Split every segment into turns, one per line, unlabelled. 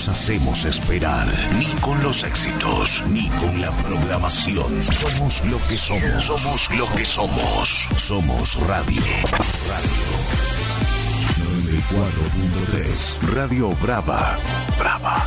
nos hacemos esperar, ni con los éxitos, ni con la programación. Somos lo que somos. Somos lo que somos. Somos radio. 94.3. Radio Brava. Brava.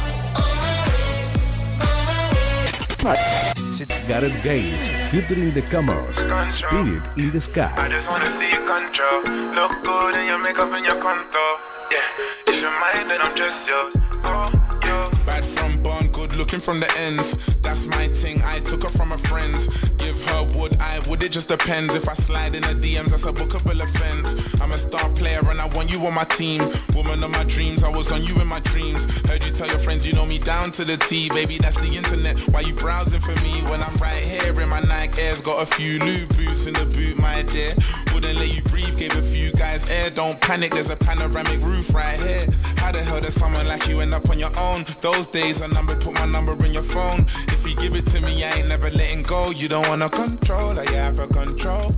Gareth Gaines, featuring the Comers, Spirit in the Sky.
I just wanna see you control. Look good in your makeup and your contour. Yeah, if you're mine, then I'm just yours. Oh, yo. Bad from born, good looking from the ends. That's my thing, I took her from her friends. Give her would it just depends. If I slide in the DMs, that's a bookable offense. I'm a star player and I want you on my team. Woman of my dreams, I was on you in my dreams. Heard you tell your friends you know me down to the T. Baby, that's the internet, why you browsing for me? When I'm right here in my Nike Airs. Got a few lube boots in the boot, my dear. Wouldn't let you breathe, gave a few guys air. Don't panic, there's a panoramic roof right here. How the hell does someone like you end up on your own? Those days a number, put my number in your phone. If you give it to me, I ain't never letting go. You don't wanna control, like you have a control.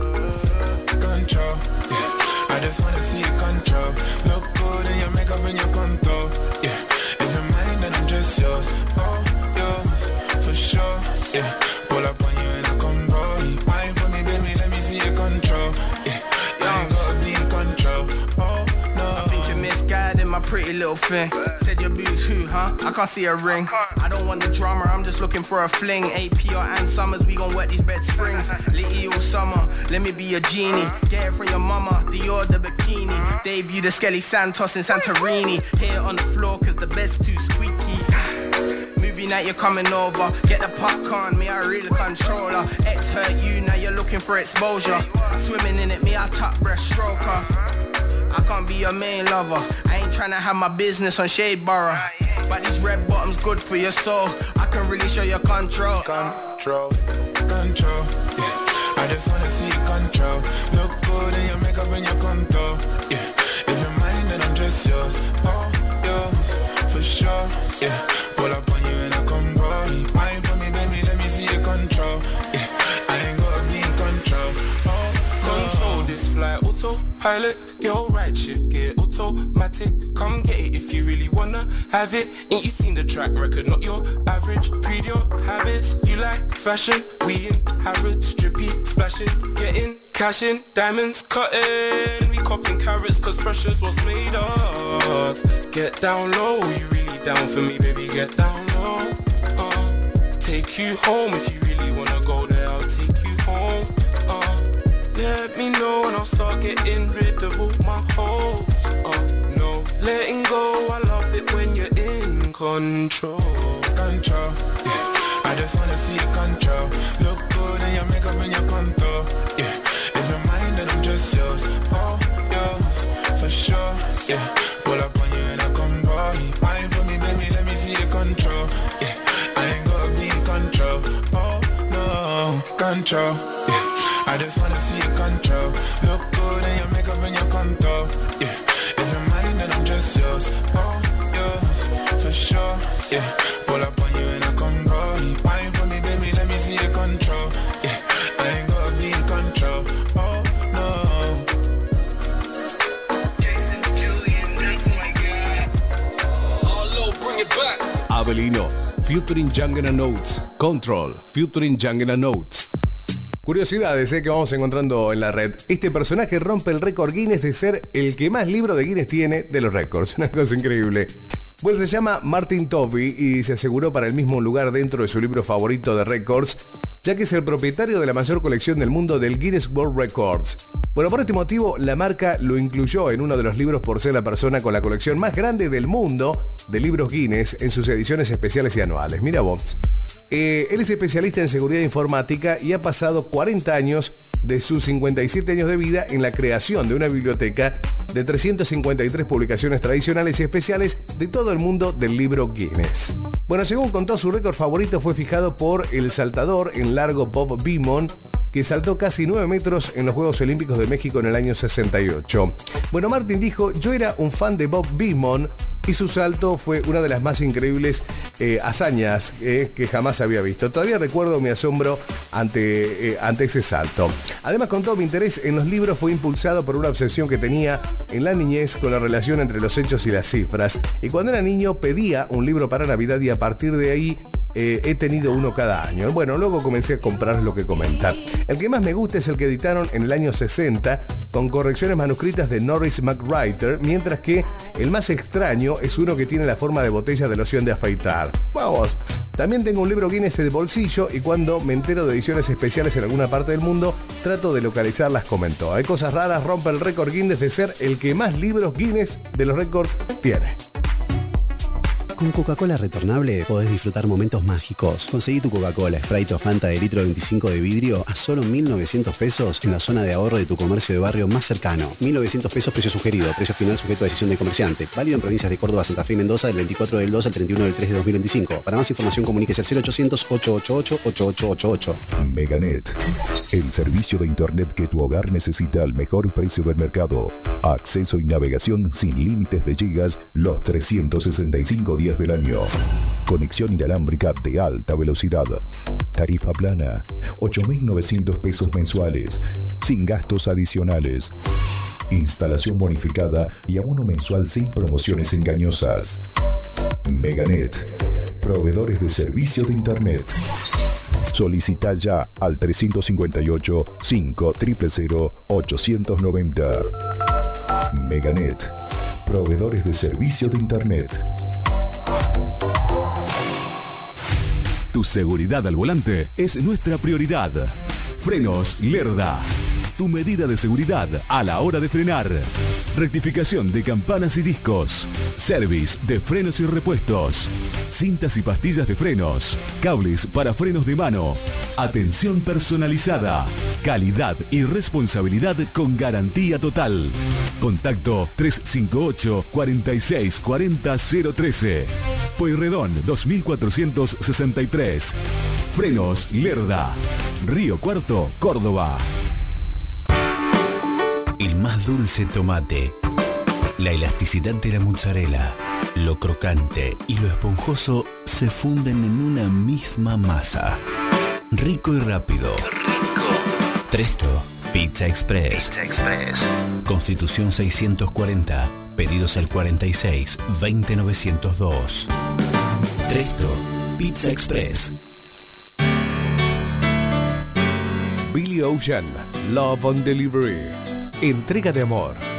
Control, yeah. I just wanna see you control. Look good in your makeup and your contour. Yeah, if you're mine, then I'm just yours. Oh, yours, for sure. Yeah, pull up on you in a combo. Wine for me, baby, let me see your control. Yeah, you ain't gotta be in control. Oh, no.
I think you're misguided, my pretty little thing. Said your boobs who, huh? I can't see a ring. I don't want the drama, I'm just looking for a fling. AP or Ann Summers, we gon' wet these bed springs. Litty all summer, let me be your genie. Get it from your mama, Dior the bikini. Debut the Skelly Santos in Santorini. Here on the floor, cause the bed's too squeaky. Movie night, you're coming over. Get the popcorn, me, I really controller. Ex hurt you, now you're looking for exposure. Swimming in it, me, I top breaststroker. I can't be your main lover. I ain't tryna have my business on Shade Borough. But these red bottoms good for your soul. I can really show your control.
Control, control, yeah. I just wanna see you control. Look good in your makeup and your contour. Yeah, if you're mine, then I'm just yours. Oh, yours, for sure. Yeah, pull up on you in a combo. Wine for me, baby, let me see your control. Yeah, I ain't gonna be in control. Oh, control this flight, autopilot. Yo, right shift gear, automatic. Come get it if you really wanna have it. Ain't you seen the track record, not your average. Read your habits, you like fashion. We in Harrods, strippy, splashing, getting cash in, diamonds cutting. We copping carrots cause pressure's what's made us. Get down low, you really down for me, baby, get down low. Take you home if you really wanna go there, I'll take you home. Let me know and I'll start getting rid of all my hopes. No, letting go, I love it when you're in control. Control, yeah. I just wanna see you control. Look good in your makeup and your contour. Yeah, if you're mine, then I'm just yours. Oh, yours, for sure. Yeah, pull up on you in a combo. Wine for me, baby, let me see you control. Yeah, I ain't gonna be in control. Oh, no, control, yeah. I just wanna see you control. Look good in your makeup and your contour. Yeah, if you're mine, then I'm just yours. Oh, yours, for sure. Yeah, pull up on you in a combo. Wine for me, baby, let me see your control. Yeah, I ain't gonna be in control. Oh, no.
Jason Julian, that's my guy. Oh, Lord, bring it back.
Avelino, featuring Young and Notes. Control, featuring Young and Notes. Curiosidades que vamos encontrando en la red. Este personaje rompe el récord Guinness de ser el que más libros de Guinness tiene de los récords. Una cosa increíble. Pues se llama Martin Tovey y se aseguró para el mismo lugar dentro de su libro favorito de récords, ya que es el propietario de la mayor colección del mundo del Guinness World Records. Bueno, por este motivo, la marca lo incluyó en uno de los libros por ser la persona con la colección más grande del mundo de libros Guinness en sus ediciones especiales y anuales. Mira vos. Él es especialista en seguridad informática y ha pasado 40 años de sus 57 años de vida en la creación de una biblioteca de 353 publicaciones tradicionales y especiales de todo el mundo del libro Guinness. Bueno, según contó, su récord favorito fue fijado por el saltador en largo Bob Beamon, que saltó casi 9 metros en los Juegos Olímpicos de México en el año 68. Bueno, Martin dijo: yo era un fan de Bob Beamon y su salto fue una de las más increíbles hazañas que jamás había visto. Todavía recuerdo mi asombro ante ese salto. Además, con todo mi interés en los libros fue impulsado por una obsesión que tenía en la niñez con la relación entre los hechos y las cifras. Y cuando era niño pedía un libro para Navidad y a partir de ahí he tenido uno cada año. Bueno, luego comencé a comprar lo que comentar. El que más me gusta es el que editaron en el año 60 con correcciones manuscritas de Norris McWriter, mientras que el más extraño es uno que tiene la forma de botella de loción de afeitar. Vamos. También tengo un libro Guinness de bolsillo y cuando me entero de ediciones especiales en alguna parte del mundo, trato de localizarlas, comentó. Hay cosas raras, rompe el récord Guinness de ser el que más libros Guinness de los récords tiene.
Con Coca-Cola retornable podés disfrutar momentos mágicos. Conseguí tu Coca-Cola, Sprite o Fanta de litro 25 de vidrio a solo 1.900 pesos en la zona de ahorro de tu comercio de barrio más cercano. 1.900 pesos precio sugerido, precio final sujeto a decisión del comerciante. Válido en provincias de Córdoba, Santa Fe y Mendoza del 24 del 2 al 31 del 3 de 2025. Para más información comuníquese al 0800-888-8888.
Meganet, el servicio de internet que tu hogar necesita al mejor precio del mercado. Acceso y navegación sin límites de gigas los 365 días del año. Conexión inalámbrica de alta velocidad. Tarifa plana, 8.900 pesos mensuales, sin gastos adicionales. Instalación bonificada y abono mensual sin promociones engañosas. Meganet, proveedores de servicio de internet. Solicita ya al 358-500-890. Meganet, proveedores de servicio de internet.
Tu seguridad al volante es nuestra prioridad. Frenos Lerda. Tu medida de seguridad a la hora de frenar. Rectificación de campanas y discos. Service de frenos y repuestos. Cintas y pastillas de frenos. Cables para frenos de mano. Atención personalizada. Calidad y responsabilidad con garantía total. Contacto 358 46 40 013. Pueyrredón 2463. Frenos Lerda. Río Cuarto, Córdoba.
El más dulce tomate, la elasticidad de la mozzarella, lo crocante y lo esponjoso se funden en una misma masa. Rico y rápido. Tresto, Pizza Express. Constitución 640, pedidos al 46 20 902. Tresto, Pizza Express.
Billy Ocean, Love on Delivery. Entrega de amor,